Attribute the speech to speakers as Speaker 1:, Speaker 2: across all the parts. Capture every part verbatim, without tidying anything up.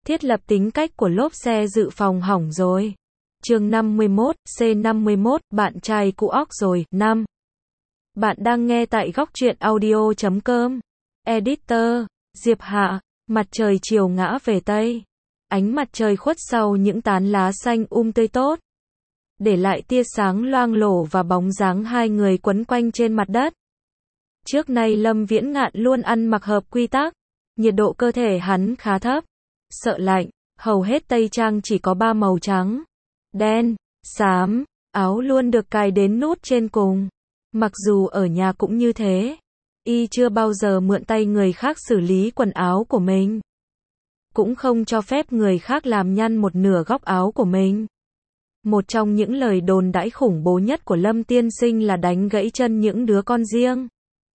Speaker 1: Thiết lập tính cách của lốp xe dự phòng hỏng rồi. Chương năm mươi mốt, C năm mươi mốt, bạn trai cũ óc rồi. năm. Bạn đang nghe tại góc truyện audio chấm com. Editor, Diệp Hạ. Mặt trời chiều ngã về Tây. Ánh mặt trời khuất sau những tán lá xanh um tươi tốt, để lại tia sáng loang lổ và bóng dáng hai người quấn quanh trên mặt đất. Trước nay Lâm Viễn Ngạn luôn ăn mặc hợp quy tắc, nhiệt độ cơ thể hắn khá thấp, sợ lạnh, hầu hết tây trang chỉ có ba màu trắng, đen, xám, áo luôn được cài đến nút trên cùng. Mặc dù ở nhà cũng như thế, y chưa bao giờ mượn tay người khác xử lý quần áo của mình, cũng không cho phép người khác làm nhăn một nửa góc áo của mình. Một trong những lời đồn đãi khủng bố nhất của Lâm tiên sinh là đánh gãy chân những đứa con riêng,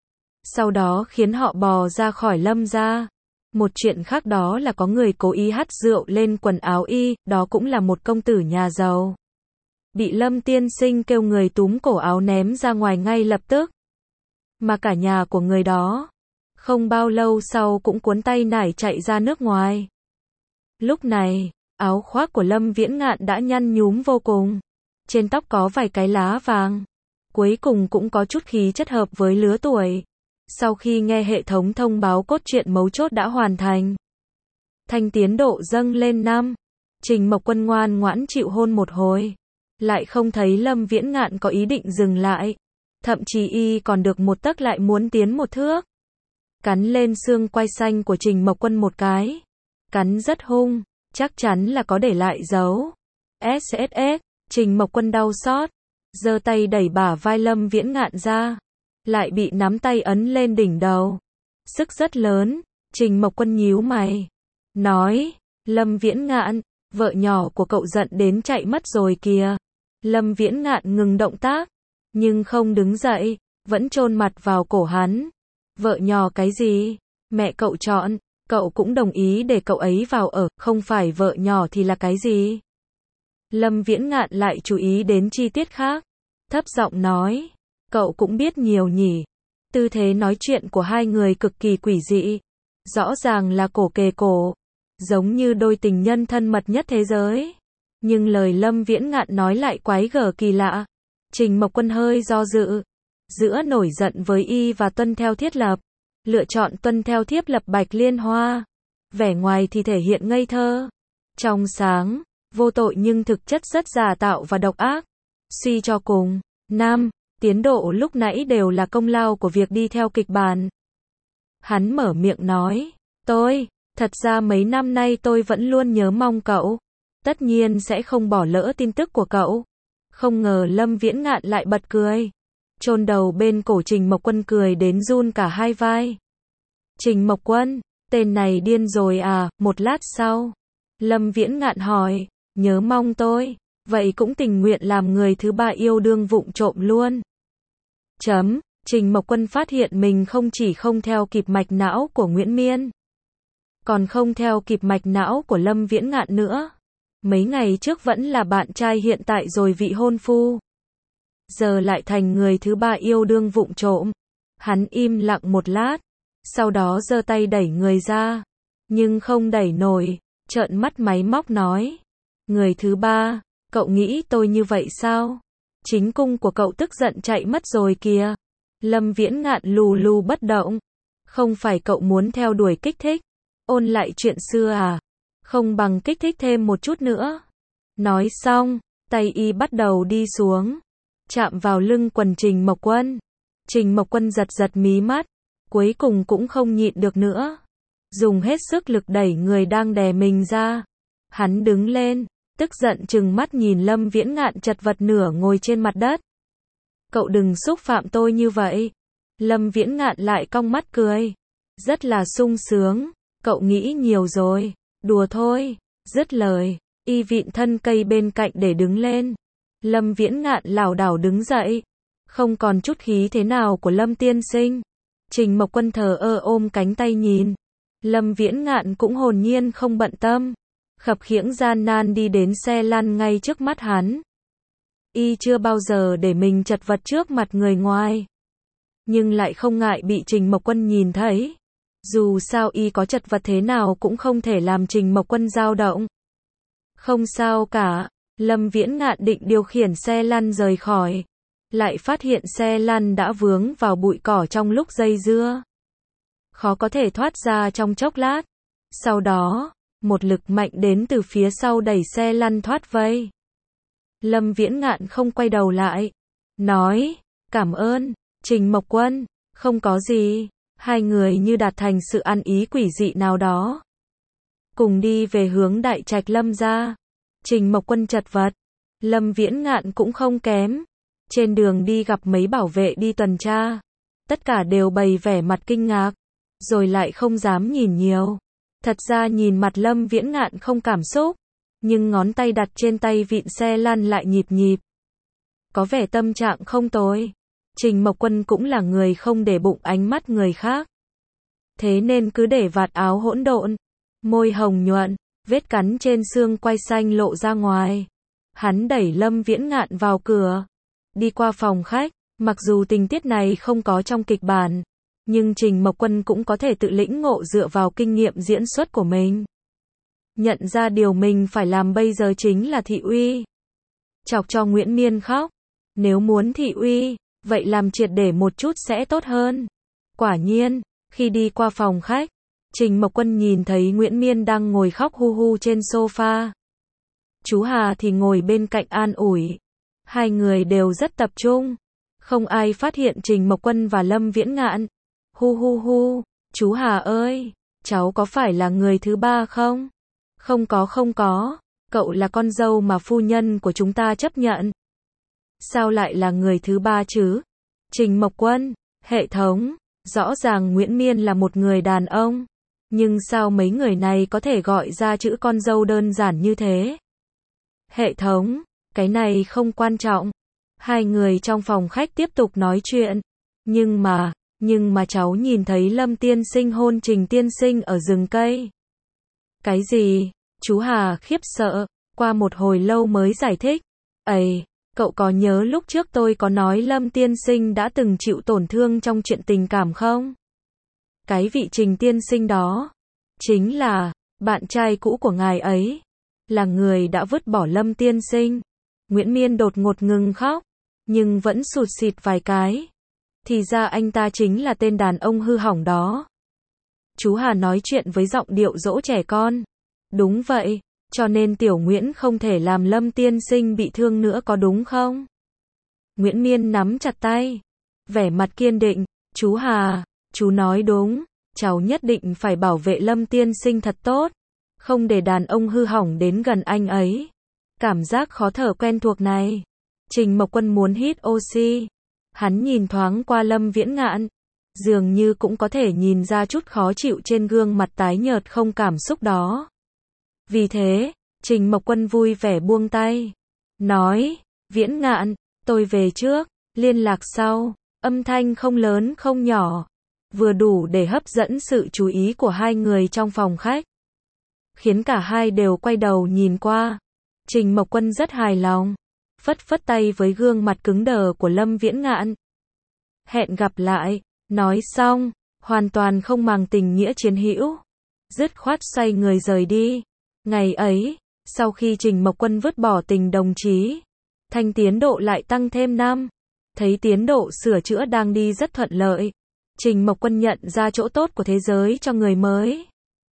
Speaker 1: sau đó khiến họ bò ra khỏi Lâm gia. Một chuyện khác đó là có người cố ý hắt rượu lên quần áo y, đó cũng là một công tử nhà giàu. Bị Lâm tiên sinh kêu người túm cổ áo ném ra ngoài ngay lập tức. Mà cả nhà của người đó, không bao lâu sau cũng cuốn tay nải chạy ra nước ngoài. Lúc này, áo khoác của Lâm Viễn Ngạn đã nhăn nhúm vô cùng. Trên tóc có vài cái lá vàng. Cuối cùng cũng có chút khí chất hợp với lứa tuổi. Sau khi nghe hệ thống thông báo cốt truyện mấu chốt đã hoàn thành, thanh tiến độ dâng lên năm. Trình Mộc Quân ngoan ngoãn chịu hôn một hồi, lại không thấy Lâm Viễn Ngạn có ý định dừng lại. Thậm chí y còn được một tấc lại muốn tiến một thước. Cắn lên xương quai xanh của Trình Mộc Quân một cái. Cắn rất hung, chắc chắn là có để lại dấu. ét ét ét, Trình Mộc Quân đau xót, giơ tay đẩy bả vai Lâm Viễn Ngạn ra, lại bị nắm tay ấn lên đỉnh đầu. Sức rất lớn. Trình Mộc Quân nhíu mày, nói, Lâm Viễn Ngạn, vợ nhỏ của cậu giận đến chạy mất rồi kìa. Lâm Viễn Ngạn ngừng động tác, nhưng không đứng dậy, vẫn chôn mặt vào cổ hắn. Vợ nhỏ cái gì? Mẹ cậu chọn, cậu cũng đồng ý để cậu ấy vào ở, không phải vợ nhỏ thì là cái gì? Lâm Viễn Ngạn lại chú ý đến chi tiết khác, thấp giọng nói, cậu cũng biết nhiều nhỉ. Tư thế nói chuyện của hai người cực kỳ quỷ dị, rõ ràng là cổ kề cổ, giống như đôi tình nhân thân mật nhất thế giới. Nhưng lời Lâm Viễn Ngạn nói lại quái gở kỳ lạ. Trình Mộc Quân hơi do dự, giữa nổi giận với y và tuân theo thiết lập, lựa chọn tuân theo thiết lập Bạch Liên Hoa. Vẻ ngoài thì thể hiện ngây thơ, trong sáng, vô tội nhưng thực chất rất giả tạo và độc ác. Suy cho cùng, năm, tiến độ lúc nãy đều là công lao của việc đi theo kịch bản. Hắn mở miệng nói, tôi, thật ra mấy năm nay tôi vẫn luôn nhớ mong cậu, tất nhiên sẽ không bỏ lỡ tin tức của cậu. Không ngờ Lâm Viễn Ngạn lại bật cười, chôn đầu bên cổ Trình Mộc Quân cười đến run cả hai vai. Trình Mộc Quân, tên này điên rồi à? Một lát sau, Lâm Viễn Ngạn hỏi, nhớ mong tôi, vậy cũng tình nguyện làm người thứ ba yêu đương vụng trộm luôn. Chấm, Trình Mộc Quân phát hiện mình không chỉ không theo kịp mạch não của Nguyễn Miên, còn không theo kịp mạch não của Lâm Viễn Ngạn nữa. Mấy ngày trước vẫn là bạn trai, hiện tại rồi vị hôn phu, giờ lại thành người thứ ba yêu đương vụng trộm. Hắn im lặng một lát, sau đó giơ tay đẩy người ra, nhưng không đẩy nổi, trợn mắt máy móc nói, người thứ ba, cậu nghĩ tôi như vậy sao? Chính cung của cậu tức giận chạy mất rồi kìa. Lâm Viễn Ngạn lù lù bất động, không phải cậu muốn theo đuổi kích thích, ôn lại chuyện xưa à? Không bằng kích thích thêm một chút nữa. Nói xong, tay y bắt đầu đi xuống, chạm vào lưng quần Trình Mộc Quân. Trình Mộc Quân giật giật mí mắt, cuối cùng cũng không nhịn được nữa, dùng hết sức lực đẩy người đang đè mình ra. Hắn đứng lên, tức giận trừng mắt nhìn Lâm Viễn Ngạn chật vật nửa ngồi trên mặt đất. Cậu đừng xúc phạm tôi như vậy. Lâm Viễn Ngạn lại cong mắt cười, rất là sung sướng, cậu nghĩ nhiều rồi, đùa thôi. Dứt lời, y vịn thân cây bên cạnh để đứng lên. Lâm Viễn Ngạn lảo đảo đứng dậy, không còn chút khí thế nào của Lâm tiên sinh. Trình Mộc Quân thờ ơ ôm cánh tay nhìn. Lâm Viễn Ngạn cũng hồn nhiên không bận tâm, khập khiễng gian nan đi đến xe lăn ngay trước mắt hắn. Y chưa bao giờ để mình chật vật trước mặt người ngoài, nhưng lại không ngại bị Trình Mộc Quân nhìn thấy. Dù sao y có chật vật thế nào cũng không thể làm Trình Mộc Quân dao động. Không sao cả, Lâm Viễn Ngạn định điều khiển xe lăn rời khỏi. Lại phát hiện xe lăn đã vướng vào bụi cỏ trong lúc dây dưa. Khó có thể thoát ra trong chốc lát. Sau đó, một lực mạnh đến từ phía sau đẩy xe lăn thoát vây. Lâm Viễn Ngạn không quay đầu lại. Nói, cảm ơn, Trình Mộc Quân, không có gì. Hai người như đạt thành sự ăn ý quỷ dị nào đó. Cùng đi về hướng Đại Trạch Lâm gia. Trình Mộc Quân chật vật. Lâm Viễn Ngạn cũng không kém. Trên đường đi gặp mấy bảo vệ đi tuần tra. Tất cả đều bày vẻ mặt kinh ngạc. Rồi lại không dám nhìn nhiều. Thật ra nhìn mặt Lâm Viễn Ngạn không cảm xúc. Nhưng ngón tay đặt trên tay vịn xe lăn lại nhịp nhịp. Có vẻ tâm trạng không tồi. Trình Mộc Quân cũng là người không để bụng ánh mắt người khác. Thế nên cứ để vạt áo hỗn độn. Môi hồng nhuận, vết cắn trên xương quai xanh lộ ra ngoài. Hắn đẩy Lâm Viễn Ngạn vào cửa. Đi qua phòng khách. Mặc dù tình tiết này không có trong kịch bản. Nhưng Trình Mộc Quân cũng có thể tự lĩnh ngộ dựa vào kinh nghiệm diễn xuất của mình. Nhận ra điều mình phải làm bây giờ chính là thị uy. Chọc cho Nguyễn Miên khóc. Nếu muốn thị uy, vậy làm triệt để một chút sẽ tốt hơn. Quả nhiên, khi đi qua phòng khách, Trình Mộc Quân nhìn thấy Nguyễn Miên đang ngồi khóc hu hu trên sofa. Chú Hà thì ngồi bên cạnh an ủi. Hai người đều rất tập trung. Không ai phát hiện Trình Mộc Quân và Lâm Viễn Ngạn. Hu hu hu, chú Hà ơi, cháu có phải là người thứ ba không? Không có không có, cậu là con dâu mà phu nhân của chúng ta chấp nhận. Sao lại là người thứ ba chứ? Trình Mộc Quân, hệ thống, rõ ràng Nguyễn Miên là một người đàn ông. Nhưng sao mấy người này có thể gọi ra chữ con dâu đơn giản như thế? Hệ thống, cái này không quan trọng. Hai người trong phòng khách tiếp tục nói chuyện. Nhưng mà, nhưng mà cháu nhìn thấy Lâm tiên sinh hôn Trình tiên sinh ở rừng cây. Cái gì? Chú Hà khiếp sợ, qua một hồi lâu mới giải thích. Ây, cậu có nhớ lúc trước tôi có nói Lâm tiên sinh đã từng chịu tổn thương trong chuyện tình cảm không? Cái vị Trình tiên sinh đó, chính là bạn trai cũ của ngài ấy, là người đã vứt bỏ Lâm tiên sinh. Nguyễn Miên đột ngột ngừng khóc, nhưng vẫn sụt sịt vài cái. Thì ra anh ta chính là tên đàn ông hư hỏng đó. Chú Hà nói chuyện với giọng điệu dỗ trẻ con. Đúng vậy, cho nên Tiểu Nguyễn không thể làm Lâm tiên sinh bị thương nữa có đúng không? Nguyễn Miên nắm chặt tay, vẻ mặt kiên định. Chú Hà, chú nói đúng, cháu nhất định phải bảo vệ Lâm tiên sinh thật tốt, không để đàn ông hư hỏng đến gần anh ấy. Cảm giác khó thở quen thuộc này. Trình Mộc Quân muốn hít oxy. Hắn nhìn thoáng qua Lâm Viễn Ngạn, dường như cũng có thể nhìn ra chút khó chịu trên gương mặt tái nhợt không cảm xúc đó. Vì thế, Trình Mộc Quân vui vẻ buông tay, nói, Viễn Ngạn, tôi về trước, liên lạc sau. Âm thanh không lớn không nhỏ, vừa đủ để hấp dẫn sự chú ý của hai người trong phòng khách, khiến cả hai đều quay đầu nhìn qua. Trình Mộc Quân rất hài lòng, phất phất tay với gương mặt cứng đờ của Lâm Viễn Ngạn. Hẹn gặp lại, nói xong, hoàn toàn không màng tình nghĩa chiến hữu, dứt khoát xoay người rời đi. Ngày ấy, sau khi Trình Mộc Quân vứt bỏ tình đồng chí, thanh tiến độ lại tăng thêm năm. Thấy tiến độ sửa chữa đang đi rất thuận lợi, Trình Mộc Quân nhận ra chỗ tốt của thế giới cho người mới.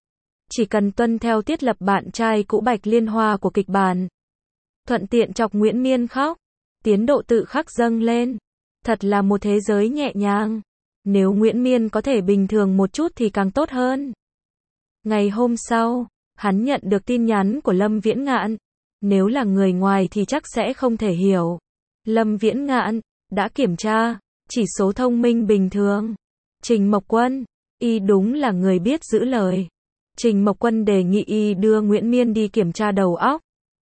Speaker 1: Chỉ cần tuân theo thiết lập bạn trai cũ Bạch Liên Hoa của kịch bản, thuận tiện chọc Nguyễn Miên khóc, tiến độ tự khắc dâng lên. Thật là một thế giới nhẹ nhàng. Nếu Nguyễn Miên có thể bình thường một chút thì càng tốt hơn. Ngày hôm sau, hắn nhận được tin nhắn của Lâm Viễn Ngạn. Nếu là người ngoài thì chắc sẽ không thể hiểu. Lâm Viễn Ngạn đã kiểm tra, chỉ số thông minh bình thường. Trình Mộc Quân, y đúng là người biết giữ lời. Trình Mộc Quân đề nghị y đưa Nguyễn Miên đi kiểm tra đầu óc.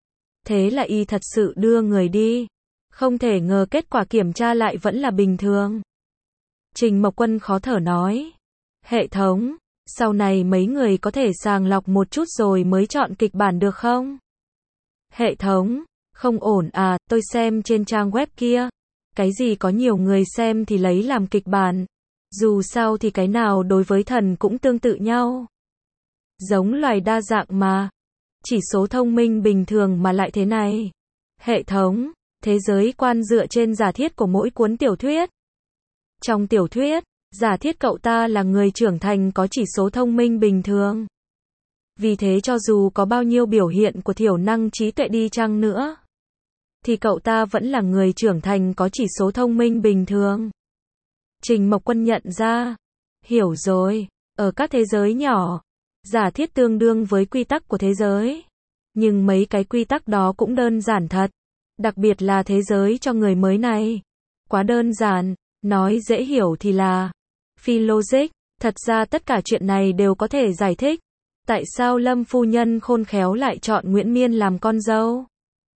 Speaker 1: Thế là y thật sự đưa người đi. Không thể ngờ kết quả kiểm tra lại vẫn là bình thường. Trình Mộc Quân khó thở nói. Hệ thống, sau này mấy người có thể sàng lọc một chút rồi mới chọn kịch bản được không? Hệ thống, không ổn à, tôi xem trên trang web kia. Cái gì có nhiều người xem thì lấy làm kịch bản. Dù sao thì cái nào đối với thần cũng tương tự nhau. Giống loài đa dạng mà. Chỉ số thông minh bình thường mà lại thế này. Hệ thống, thế giới quan dựa trên giả thiết của mỗi cuốn tiểu thuyết. Trong tiểu thuyết, giả thiết cậu ta là người trưởng thành có chỉ số thông minh bình thường. Vì thế cho dù có bao nhiêu biểu hiện của thiểu năng trí tuệ đi chăng nữa, thì cậu ta vẫn là người trưởng thành có chỉ số thông minh bình thường. Trình Mộc Quân nhận ra. Hiểu rồi, ở các thế giới nhỏ, giả thiết tương đương với quy tắc của thế giới. Nhưng mấy cái quy tắc đó cũng đơn giản thật. Đặc biệt là thế giới cho người mới này. Quá đơn giản, nói dễ hiểu thì là phi logic. Thật ra tất cả chuyện này đều có thể giải thích. Tại sao Lâm phu nhân khôn khéo lại chọn Nguyễn Miên làm con dâu?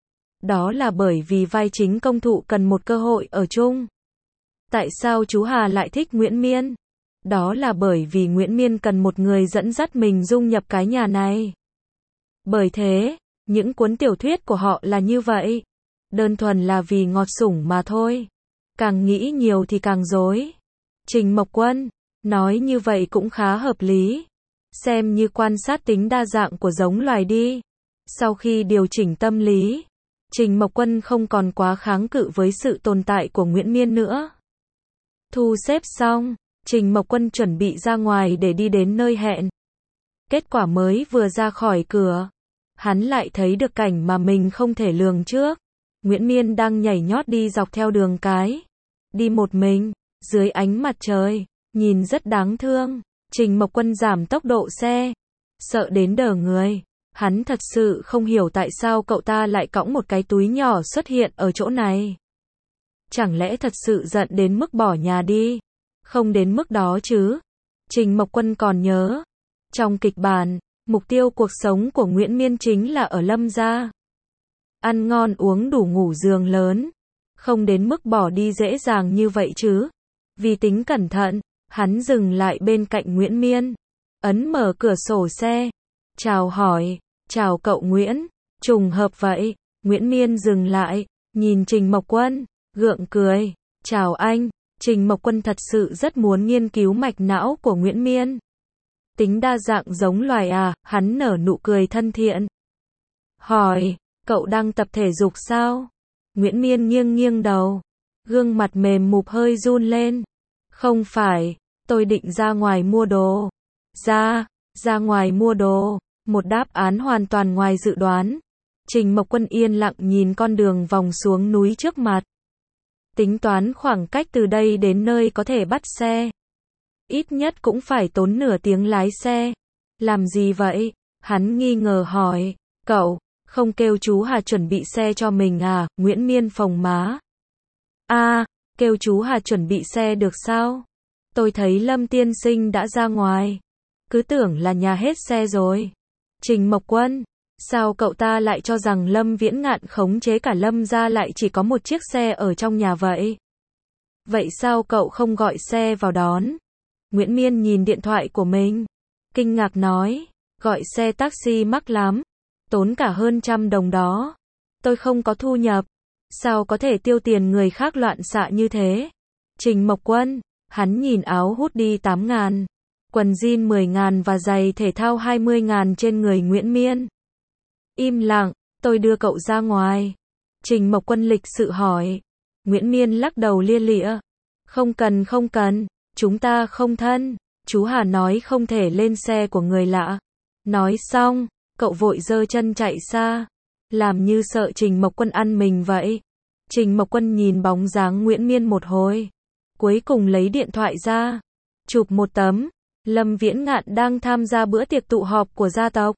Speaker 1: Đó là bởi vì vai chính công thụ cần một cơ hội ở chung. Tại sao chú Hà lại thích Nguyễn Miên? Đó là bởi vì Nguyễn Miên cần một người dẫn dắt mình dung nhập cái nhà này. Bởi thế, những cuốn tiểu thuyết của họ là như vậy. Đơn thuần là vì ngọt sủng mà thôi. Càng nghĩ nhiều thì càng rối. Trình Mộc Quân, nói như vậy cũng khá hợp lý. Xem như quan sát tính đa dạng của giống loài đi. Sau khi điều chỉnh tâm lý, Trình Mộc Quân không còn quá kháng cự với sự tồn tại của Nguyễn Miên nữa. Thu xếp xong, Trình Mộc Quân chuẩn bị ra ngoài để đi đến nơi hẹn. Kết quả mới vừa ra khỏi cửa, hắn lại thấy được cảnh mà mình không thể lường trước. Nguyễn Miên đang nhảy nhót đi dọc theo đường cái. Đi một mình, dưới ánh mặt trời, nhìn rất đáng thương. Trình Mộc Quân giảm tốc độ xe, sợ đến đờ người. Hắn thật sự không hiểu tại sao cậu ta lại cõng một cái túi nhỏ xuất hiện ở chỗ này. Chẳng lẽ thật sự giận đến mức bỏ nhà đi? Không đến mức đó chứ. Trình Mộc Quân còn nhớ, trong kịch bản, mục tiêu cuộc sống của Nguyễn Miên chính là ở Lâm gia. Ăn ngon uống đủ ngủ giường lớn. Không đến mức bỏ đi dễ dàng như vậy chứ. Vì tính cẩn thận, hắn dừng lại bên cạnh Nguyễn Miên. Ấn mở cửa sổ xe. Chào hỏi, chào cậu Nguyễn. Trùng hợp vậy. Nguyễn Miên dừng lại, nhìn Trình Mộc Quân, gượng cười. Chào anh. Trình Mộc Quân thật sự rất muốn nghiên cứu mạch não của Nguyễn Miên. Tính đa dạng giống loài à, hắn nở nụ cười thân thiện. Hỏi, cậu đang tập thể dục sao? Nguyễn Miên nghiêng nghiêng đầu. Gương mặt mềm mụp hơi run lên. Không phải, tôi định ra ngoài mua đồ. Ra, ra ngoài mua đồ. Một đáp án hoàn toàn ngoài dự đoán. Trình Mộc Quân yên lặng nhìn con đường vòng xuống núi trước mặt. Tính toán khoảng cách từ đây đến nơi có thể bắt xe. Ít nhất cũng phải tốn nửa tiếng lái xe. Làm gì vậy? Hắn nghi ngờ hỏi. Cậu, không kêu chú Hà chuẩn bị xe cho mình à? Nguyễn Miên phồng má. À, kêu chú Hà chuẩn bị xe được sao? Tôi thấy Lâm tiên sinh đã ra ngoài. Cứ tưởng là nhà hết xe rồi. Trình Mộc Quân, sao cậu ta lại cho rằng Lâm Viễn Ngạn khống chế cả Lâm gia lại chỉ có một chiếc xe ở trong nhà vậy? Vậy sao cậu không gọi xe vào đón? Nguyễn Miên nhìn điện thoại của mình, kinh ngạc nói, gọi xe taxi mắc lắm, tốn cả hơn trăm đồng đó. Tôi không có thu nhập, sao có thể tiêu tiền người khác loạn xạ như thế? Trình Mộc Quân, hắn nhìn áo hoodie tám ngàn, quần jean mười ngàn và giày thể thao hai mươi ngàn trên người Nguyễn Miên. Im lặng, tôi đưa cậu ra ngoài. Trình Mộc Quân lịch sự hỏi. Nguyễn Miên lắc đầu lia lịa. Không cần không cần, chúng ta không thân. Chú Hà nói không thể lên xe của người lạ. Nói xong, cậu vội giơ chân chạy xa. Làm như sợ Trình Mộc Quân ăn mình vậy. Trình Mộc Quân nhìn bóng dáng Nguyễn Miên một hồi. Cuối cùng lấy điện thoại ra. Chụp một tấm. Lâm Viễn Ngạn đang tham gia bữa tiệc tụ họp của gia tộc.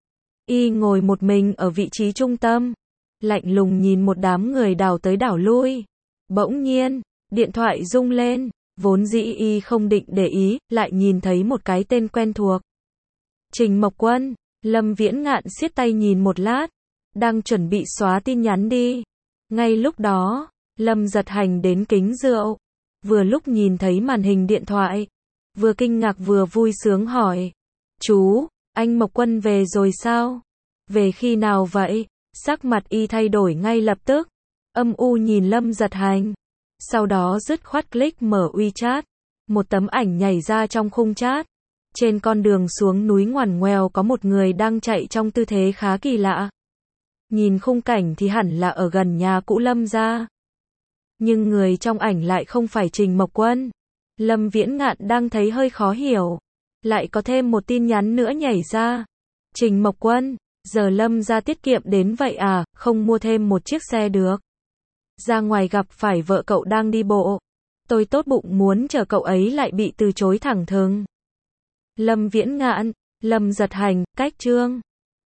Speaker 1: Y ngồi một mình ở vị trí trung tâm. Lạnh lùng nhìn một đám người đảo tới đảo lui. Bỗng nhiên, điện thoại rung lên. Vốn dĩ Y không định để ý, lại nhìn thấy một cái tên quen thuộc. Trình Mộc Quân. Lâm Viễn Ngạn siết tay nhìn một lát. Đang chuẩn bị xóa tin nhắn đi. Ngay lúc đó, Lâm giật hành đến kính rượu. Vừa lúc nhìn thấy màn hình điện thoại. Vừa kinh ngạc vừa vui sướng hỏi. Chú, anh Mộc Quân về rồi sao? Về khi nào vậy? Sắc mặt Y thay đổi ngay lập tức. Âm u nhìn Lâm giật hành. Sau đó dứt khoát click mở WeChat. Một tấm ảnh nhảy ra trong khung chat. Trên con đường xuống núi ngoằn ngoèo có một người đang chạy trong tư thế khá kỳ lạ. Nhìn khung cảnh thì hẳn là ở gần nhà cũ Lâm gia. Nhưng người trong ảnh lại không phải Trình Mộc Quân. Lâm Viễn Ngạn đang thấy hơi khó hiểu. Lại có thêm một tin nhắn nữa nhảy ra. Trình Mộc Quân, giờ Lâm gia tiết kiệm đến vậy à, không mua thêm một chiếc xe được. Ra ngoài gặp phải vợ cậu đang đi bộ. Tôi tốt bụng muốn chờ cậu ấy lại bị từ chối thẳng thừng. Lâm Viễn Ngạn, Lâm Giật Hành, cách chương.